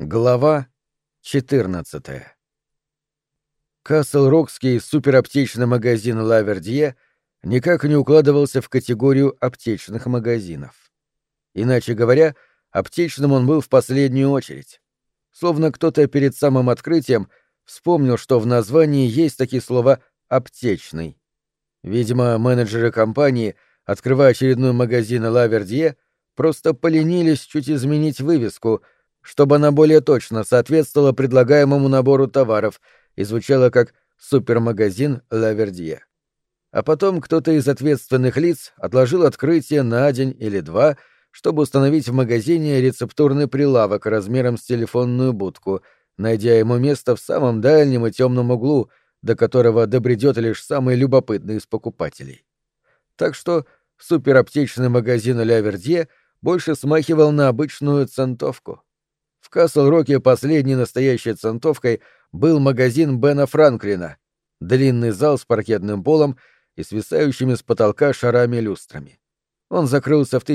Глава 14. Касл-Рокский супераптечный магазин «Ла Вердье» никак не укладывался в категорию аптечных магазинов. Иначе говоря, аптечным он был в последнюю очередь. Словно кто-то перед самым открытием вспомнил, что в названии есть такие слова «аптечный». Видимо, менеджеры компании, открывая очередной магазин «Ла Вердье», просто поленились чуть изменить вывеску — чтобы она более точно соответствовала предлагаемому набору товаров и звучала как «супермагазин Ла Вердье». А потом кто-то из ответственных лиц отложил открытие на день или два, чтобы установить в магазине рецептурный прилавок размером с телефонную будку, найдя ему место в самом дальнем и темном углу, до которого добредет лишь самый любопытный из покупателей. Так что супераптечный магазин Ла Вердье больше смахивал на обычную центовку. В Касл-Роке последней настоящей центовкой был магазин Бена Франклина, длинный зал с паркетным полом и свисающими с потолка шарами-люстрами. Он закрылся в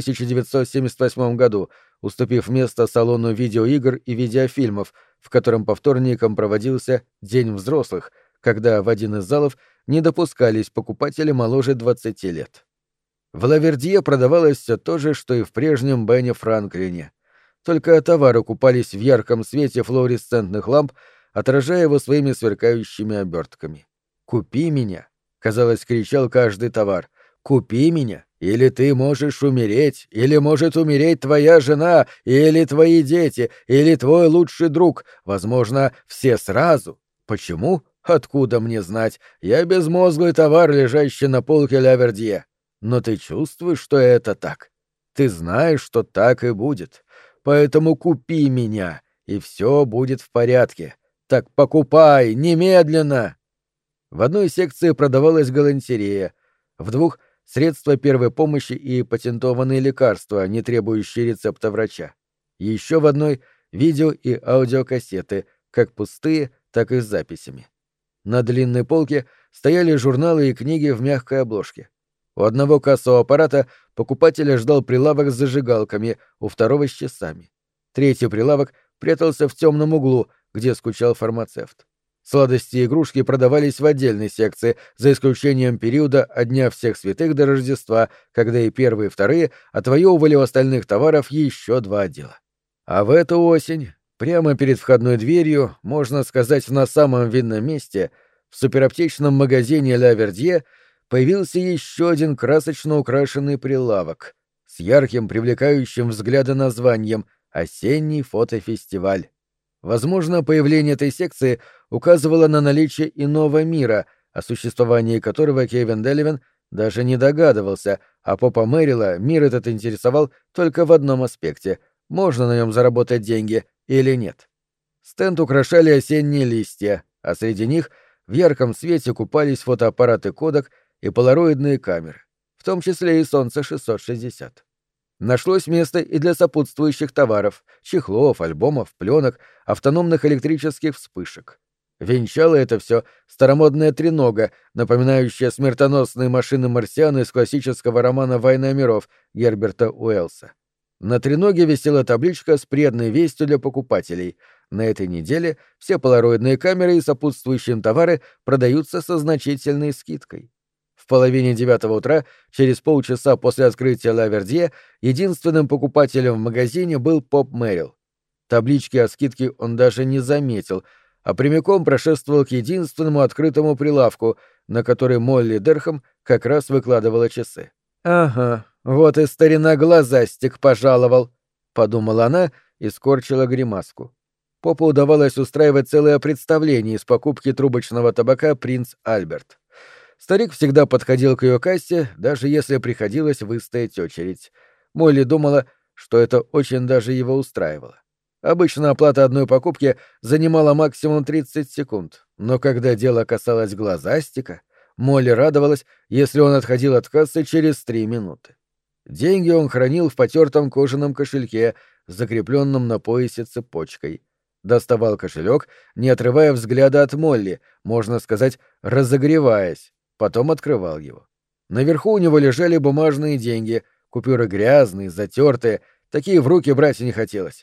1978 году, уступив место салону видеоигр и видеофильмов, в котором по вторникам проводился День взрослых, когда в один из залов не допускались покупатели моложе 20 лет. В Ла Вердье продавалось все то же, что и в прежнем Бене Франклине. Только товары купались в ярком свете флуоресцентных ламп, отражая его своими сверкающими обертками. «Купи меня!» — казалось, кричал каждый товар. «Купи меня! Или ты можешь умереть, или может умереть твоя жена, или твои дети, или твой лучший друг, возможно, все сразу. Почему? Откуда мне знать? Я безмозглый товар, лежащий на полке Ла Вердье. Но ты чувствуешь, что это так? Ты знаешь, что так и будет. Поэтому купи меня, и все будет в порядке. Так покупай, немедленно!» В одной секции продавалась галантерея, в двух — средства первой помощи и патентованные лекарства, не требующие рецепта врача. Еще в одной — видео и аудиокассеты, как пустые, так и с записями. На длинной полке стояли журналы и книги в мягкой обложке. У одного кассового аппарата покупателя ждал прилавок с зажигалками, у второго — с часами. Третий прилавок прятался в темном углу, где скучал фармацевт. Сладости и игрушки продавались в отдельной секции, за исключением периода от Дня всех святых до Рождества, когда и первые, и вторые отвоевывали у остальных товаров еще два отдела. А в эту осень, прямо перед входной дверью, можно сказать, на самом видном месте, в супераптечном магазине Ла Вердье появился еще один красочно украшенный прилавок с ярким, привлекающим взгляды названием «Осенний фотофестиваль». Возможно, появление этой секции указывало на наличие иного мира, о существовании которого Кевин Деливен даже не догадывался, а Попа Мэрила мир этот интересовал только в одном аспекте — можно на нем заработать деньги или нет. Стенд украшали осенние листья, а среди них в ярком свете купались фотоаппараты Kodak и полароидные камеры, в том числе и Солнце 660. Нашлось место и для сопутствующих товаров — чехлов, альбомов, пленок, автономных электрических вспышек. Венчало это все старомодная тренога, напоминающая смертоносные машины марсиан из классического романа «Война миров» Герберта Уэллса. На треноге висела табличка с приятной вестью для покупателей. На этой неделе все полароидные камеры и сопутствующие товары продаются со значительной скидкой. В половине 9 утра, через полчаса после открытия Ла Вердье, единственным покупателем в магазине был Поп Мэрил. Таблички о скидке он даже не заметил, а прямиком прошествовал к единственному открытому прилавку, на который Молли Дерхэм как раз выкладывала часы. «Ага, вот и старина Глазастик пожаловал», — подумала она и скорчила гримаску. Попу удавалось устраивать целое представление из покупки трубочного табака «Принц Альберт». Старик всегда подходил к ее кассе, даже если приходилось выстоять очередь. Молли думала, что это очень даже его устраивало. Обычно оплата одной покупки занимала максимум 30 секунд, но когда дело касалось Глазастика, Молли радовалась, если он отходил от кассы через 3 минуты. Деньги он хранил в потертом кожаном кошельке, закрепленном на поясе цепочкой. Доставал кошелек, не отрывая взгляда от Молли, можно сказать, разогреваясь, потом открывал его. Наверху у него лежали бумажные деньги, купюры грязные, затертые, такие в руки брать не хотелось.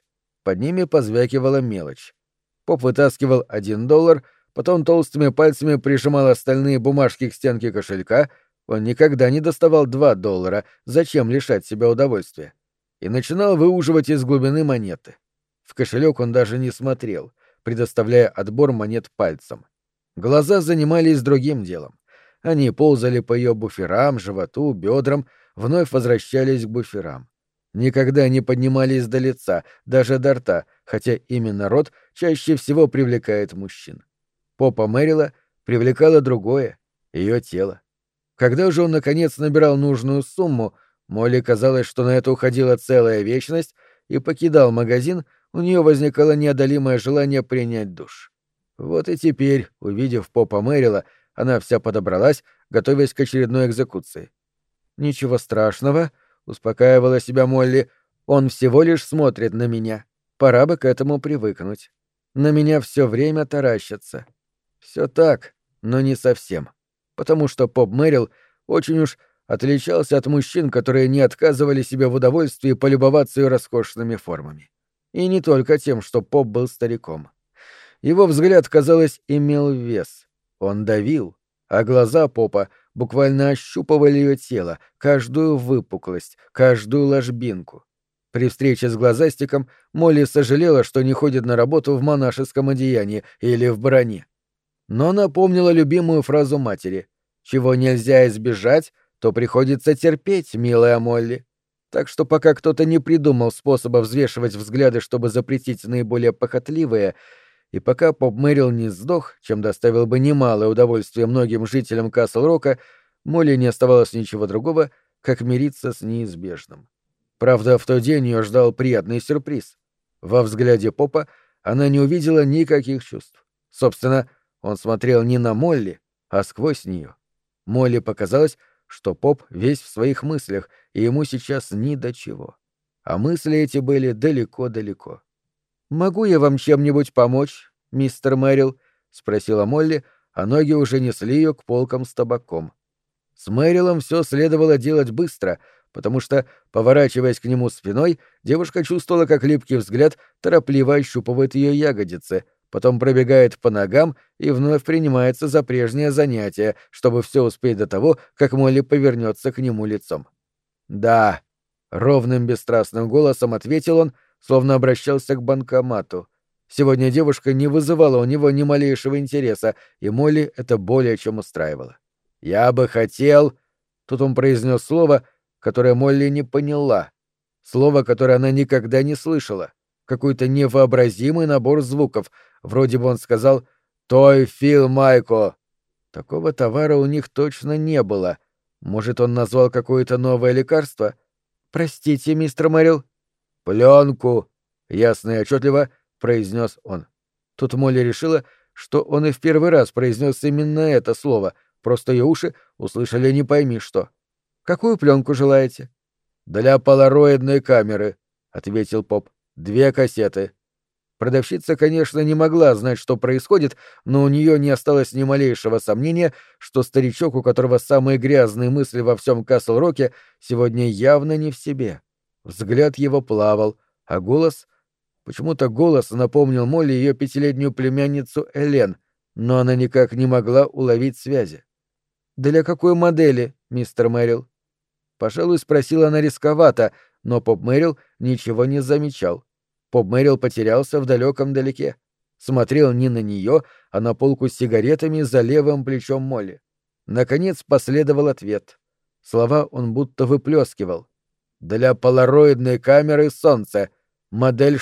Под ними позвякивала мелочь. Поп вытаскивал $1, потом толстыми пальцами прижимал остальные бумажки к стенке кошелька, он никогда не доставал $2, зачем лишать себя удовольствия, и начинал выуживать из глубины монеты. В кошелек он даже не смотрел, предоставляя отбор монет пальцем. Глаза занимались другим делом. Они ползали по ее буферам, животу, бедрам, вновь возвращались к буферам. Никогда не поднимались до лица, даже до рта, хотя именно рот чаще всего привлекает мужчин. Попа Мэрила привлекало другое — ее тело. Когда же он, наконец, набирал нужную сумму, Молли казалось, что на это уходила целая вечность, и покидал магазин, у нее возникало неодолимое желание принять душ. Вот и теперь, увидев Попа Мэрила, она вся подобралась, готовясь к очередной экзекуции. «Ничего страшного», — успокаивала себя Молли, — «он всего лишь смотрит на меня. Пора бы к этому привыкнуть. На меня все время таращатся». Все так, но не совсем. Потому что Поп Мэрил очень уж отличался от мужчин, которые не отказывали себе в удовольствии полюбоваться ее роскошными формами. И не только тем, что Поп был стариком. Его взгляд, казалось, имел вес. Он давил, а глаза Попа буквально ощупывали ее тело, каждую выпуклость, каждую ложбинку. При встрече с глазастиком Молли сожалела, что не ходит на работу в монашеском одеянии или в броне. Но она помнила любимую фразу матери: «Чего нельзя избежать, то приходится терпеть, милая Молли». Так что пока кто-то не придумал способа взвешивать взгляды, чтобы запретить наиболее похотливые, и пока Поп Мэрил не сдох, чем доставил бы немалое удовольствие многим жителям Касл-Рока, Молли не оставалось ничего другого, как мириться с неизбежным. Правда, в тот день ее ждал приятный сюрприз. Во взгляде Попа она не увидела никаких чувств. Собственно, он смотрел не на Молли, а сквозь нее. Молли показалось, что Поп весь в своих мыслях, и ему сейчас ни до чего. А мысли эти были далеко-далеко. «Могу я вам чем-нибудь помочь, мистер Мэрил?» — спросила Молли, а ноги уже несли ее к полкам с табаком. С Мэрилом все следовало делать быстро, потому что, поворачиваясь к нему спиной, девушка чувствовала, как липкий взгляд торопливо ощупывает ее ягодицы, потом пробегает по ногам и вновь принимается за прежнее занятие, чтобы все успеть до того, как Молли повернется к нему лицом. «Да», — ровным бесстрастным голосом ответил он, словно обращался к банкомату. Сегодня девушка не вызывала у него ни малейшего интереса, и Молли это более чем устраивало. «Я бы хотел...» Тут он произнес слово, которое Молли не поняла. Слово, которое она никогда не слышала. Какой-то невообразимый набор звуков. Вроде бы он сказал «Той Фил Майко». Такого товара у них точно не было. Может, он назвал какое-то новое лекарство? «Простите, мистер Мэрил». «Пленку», — ясно и отчетливо произнес он. Тут Молли решила, что он и в первый раз произнес именно это слово, просто ее уши услышали не пойми что. «Какую пленку желаете?» «Для полароидной камеры», — ответил Поп. 2 кассеты». Продавщица, конечно, не могла знать, что происходит, но у нее не осталось ни малейшего сомнения, что старичок, у которого самые грязные мысли во всем Касл-Роке, сегодня явно не в себе. Взгляд его плавал, а голос... Почему-то голос напомнил Молли ее 5-летнюю племянницу Элен, но она никак не могла уловить связи. «Для какой модели, мистер Мэрил?» Пожалуй, спросила она рисковато, но Поп Мэрил ничего не замечал. Поп Мэрил потерялся в далеком-далеке. Смотрел не на нее, а на полку с сигаретами за левым плечом Молли. Наконец последовал ответ. Слова он будто выплескивал. «Для полароидной камеры солнце. Модель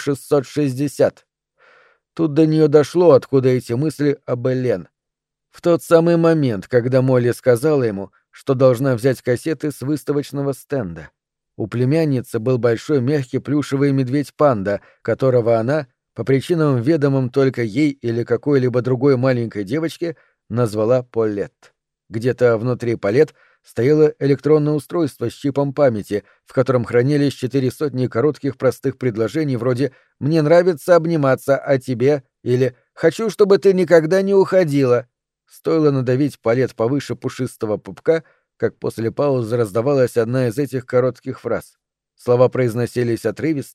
660». Тут до нее дошло, откуда эти мысли об Элен. В тот самый момент, когда Молли сказала ему, что должна взять кассеты с выставочного стенда. У племянницы был большой мягкий плюшевый медведь-панда, которого она, по причинам ведомым только ей или какой-либо другой маленькой девочке, назвала Полет. Где-то внутри Полет стояло электронное устройство с чипом памяти, в котором хранились 400 коротких простых предложений вроде «Мне нравится обниматься, а тебе?» или «Хочу, чтобы ты никогда не уходила». Стоило надавить Полет повыше пушистого пупка, как после паузы раздавалась одна из этих коротких фраз. Слова произносились отрывисто,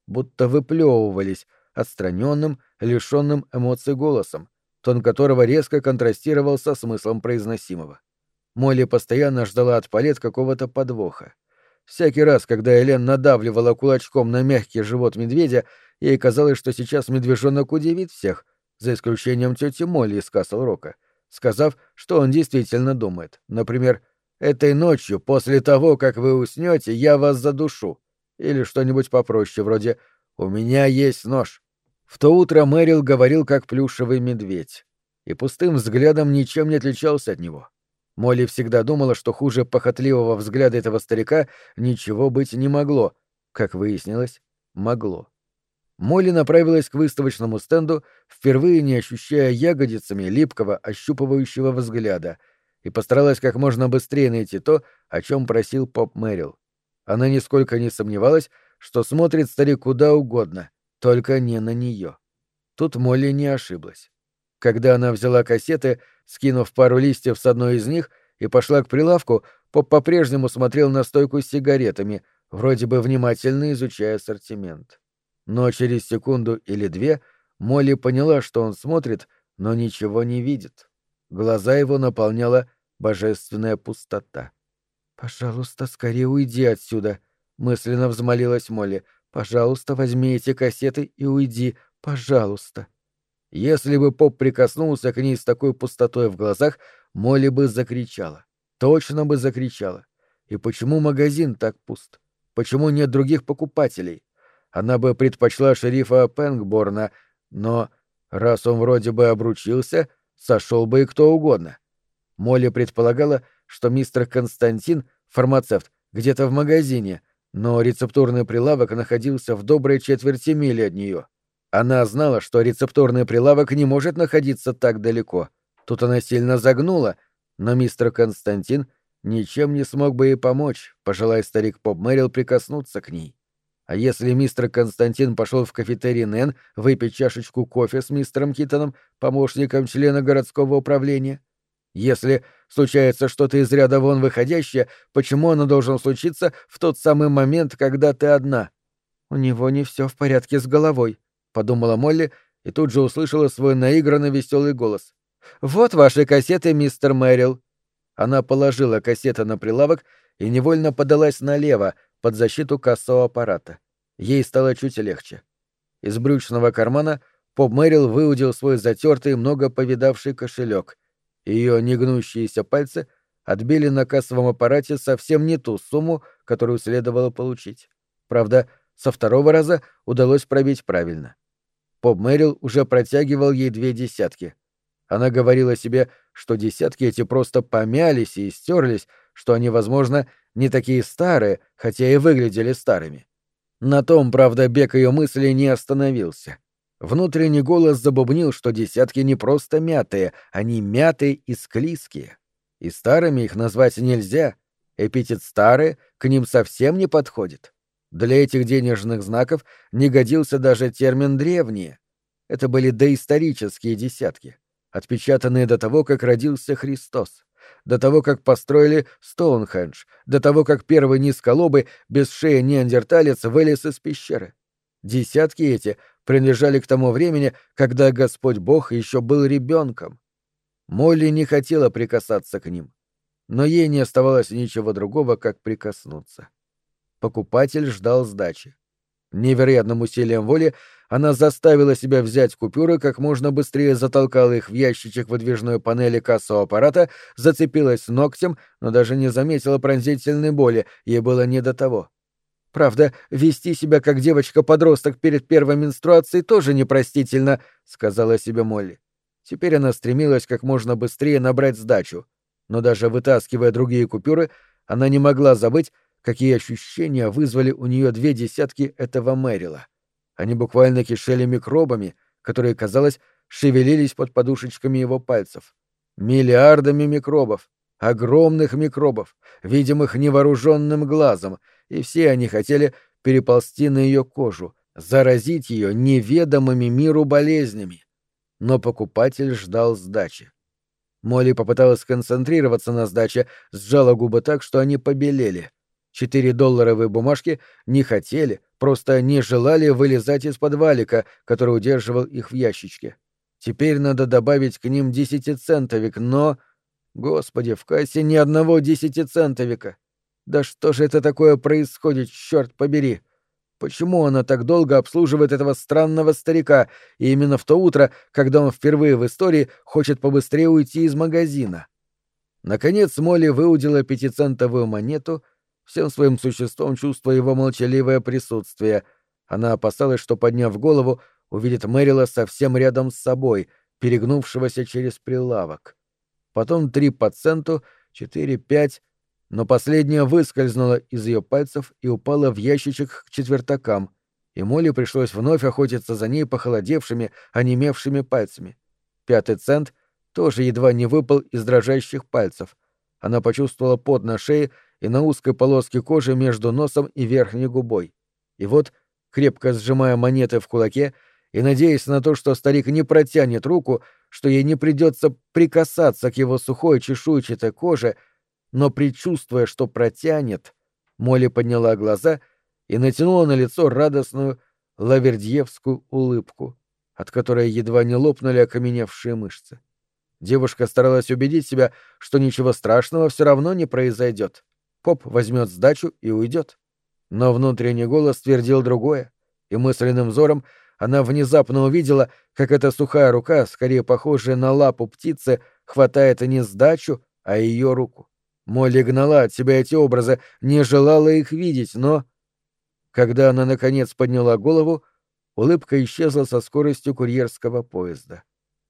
будто выплевывались отстраненным, лишенным эмоций голосом, тон которого резко контрастировал со смыслом произносимого. Молли постоянно ждала от Палет какого-то подвоха. Всякий раз, когда Элен надавливала кулачком на мягкий живот медведя, ей казалось, что сейчас медвежонок удивит всех, за исключением тети Молли из Касл-Рока, сказав, что он действительно думает. Например, «Этой ночью, после того, как вы уснете, я вас задушу». Или что-нибудь попроще, вроде «У меня есть нож». В то утро Мэрил говорил как плюшевый медведь, и пустым взглядом ничем не отличался от него. Молли всегда думала, что хуже похотливого взгляда этого старика ничего быть не могло. Как выяснилось, могло. Молли направилась к выставочному стенду, впервые не ощущая ягодицами липкого, ощупывающего взгляда, и постаралась как можно быстрее найти то, о чем просил поп Мэрил. Она нисколько не сомневалась, что смотрит старик куда угодно, только не на нее. Тут Молли не ошиблась. Когда она взяла кассеты, скинув пару листьев с одной из них, и пошла к прилавку, поп по-прежнему смотрел на стойку с сигаретами, вроде бы внимательно изучая ассортимент. Но через секунду или две Молли поняла, что он смотрит, но ничего не видит. Глаза его наполняла божественная пустота. «Пожалуйста, скорее уйди отсюда», — мысленно взмолилась Молли. «Пожалуйста, возьми эти кассеты и уйди, пожалуйста». Если бы поп прикоснулся к ней с такой пустотой в глазах, Молли бы закричала. Точно бы закричала. И почему магазин так пуст? Почему нет других покупателей? Она бы предпочла шерифа Пэнгборна, но раз он вроде бы обручился, сошел бы и кто угодно. Молли предполагала, что мистер Константин, фармацевт, где-то в магазине, но рецептурный прилавок находился в доброй четверти мили от нее. Она знала, что рецептурный прилавок не может находиться так далеко. Тут она сильно загнула, но мистер Константин ничем не смог бы ей помочь, пожелая старик поп Мэрил прикоснуться к ней. А если мистер Константин пошел в кафетерий Нэн выпить чашечку кофе с мистером Киттоном, помощником члена городского управления? Если случается что-то из ряда вон выходящее, почему оно должно случиться в тот самый момент, когда ты одна? У него не все в порядке с головой, — подумала Молли и тут же услышала свой наигранно веселый голос. «Вот ваши кассеты, мистер Мэрил». Она положила кассеты на прилавок и невольно подалась налево, под защиту кассового аппарата. Ей стало чуть легче. Из брючного кармана поп Мэрил выудил свой затертый, много повидавший кошелек. Ее негнущиеся пальцы отбили на кассовом аппарате совсем не ту сумму, которую следовало получить. Правда, со второго раза удалось пробить правильно. Поп Мэрил уже протягивал ей 2 десятки. Она говорила себе, что десятки эти просто помялись и стерлись, что они, возможно, не такие старые, хотя и выглядели старыми. На том, правда, бег ее мыслей не остановился. Внутренний голос забубнил, что десятки не просто мятые, они мятые и склизкие. И старыми их назвать нельзя. Эпитет «старые» к ним совсем не подходит. Для этих денежных знаков не годился даже термин «древние». Это были доисторические десятки, отпечатанные до того, как родился Христос, до того, как построили Стоунхендж, до того, как первый низколобый без шеи неандерталец вылез из пещеры. Десятки эти принадлежали к тому времени, когда Господь Бог еще был ребенком. Молли не хотела прикасаться к ним, но ей не оставалось ничего другого, как прикоснуться. Покупатель ждал сдачи. Невероятным усилием воли она заставила себя взять купюры, как можно быстрее затолкала их в ящичек выдвижной панели кассового аппарата, зацепилась ногтем, но даже не заметила пронзительной боли, ей было не до того. «Правда, вести себя как девочка-подросток перед первой менструацией тоже непростительно», — сказала себе Молли. Теперь она стремилась как можно быстрее набрать сдачу, но даже вытаскивая другие купюры, она не могла забыть, какие ощущения вызвали у нее 2 десятки этого Мэрила. Они буквально кишели микробами, которые, казалось, шевелились под подушечками его пальцев. Миллиардами микробов, огромных микробов, видимых невооруженным глазом, и все они хотели переползти на ее кожу, заразить ее неведомыми миру болезнями. Но покупатель ждал сдачи. Молли попыталась сконцентрироваться на сдаче, сжала губы так, что они побелели. 4-долларовые бумажки не хотели, просто не желали вылезать из-под валика, который удерживал их в ящичке. Теперь надо добавить к ним 10-центовик, но... Господи, в кассе ни одного 10-центовика. Да что же это такое происходит, черт побери? Почему она так долго обслуживает этого странного старика, и именно в то утро, когда он впервые в истории хочет побыстрее уйти из магазина? Наконец Молли выудила 5-центовую монету, всем своим существом чувствуя его молчаливое присутствие. Она опасалась, что, подняв голову, увидит Мэрила совсем рядом с собой, перегнувшегося через прилавок. Потом 3 по центу, 4, 5, но последняя выскользнула из ее пальцев и упала в ящичек к четвертакам, и Молли пришлось вновь охотиться за ней похолодевшими, онемевшими пальцами. 5-й цент тоже едва не выпал из дрожащих пальцев. Она почувствовала пот на шее и на узкой полоске кожи между носом и верхней губой. И вот, крепко сжимая монеты в кулаке и надеясь на то, что старик не протянет руку, что ей не придется прикасаться к его сухой чешуйчатой коже, но предчувствуя, что протянет, Молли подняла глаза и натянула на лицо радостную лавердьевскую улыбку, от которой едва не лопнули окаменевшие мышцы. Девушка старалась убедить себя, что ничего страшного все равно не произойдет. Поп возьмет сдачу и уйдет. Но внутренний голос твердил другое, и мысленным взором она внезапно увидела, как эта сухая рука, скорее похожая на лапу птицы, хватает не сдачу, а ее руку. Молли гнала от себя эти образы, не желала их видеть, но... Когда она, наконец, подняла голову, улыбка исчезла со скоростью курьерского поезда.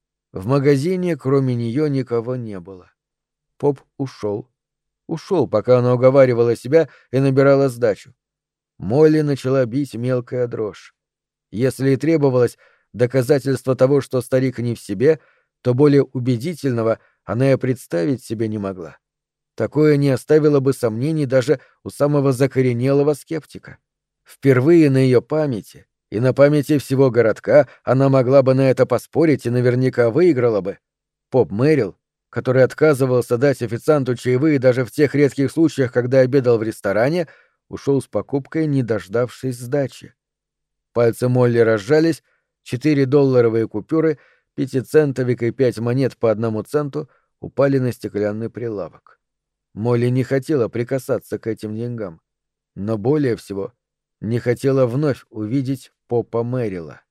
В магазине, кроме нее, никого не было. Поп ушел. Ушел, пока она уговаривала себя и набирала сдачу. Молли начала бить мелкая дрожь. Если и требовалось доказательство того, что старик не в себе, то более убедительного она и представить себе не могла. Такое не оставило бы сомнений даже у самого закоренелого скептика. Впервые на ее памяти и на памяти всего городка она могла бы на это поспорить и наверняка выиграла бы. Поп Мэрил, который отказывался дать официанту чаевые даже в тех редких случаях, когда обедал в ресторане, ушел с покупкой, не дождавшись сдачи. Пальцы Молли разжались, 4-долларовые купюры, 5-центовик и 5 монет по 1 центу упали на стеклянный прилавок. Молли не хотела прикасаться к этим деньгам, но более всего не хотела вновь увидеть Попа Мэрила.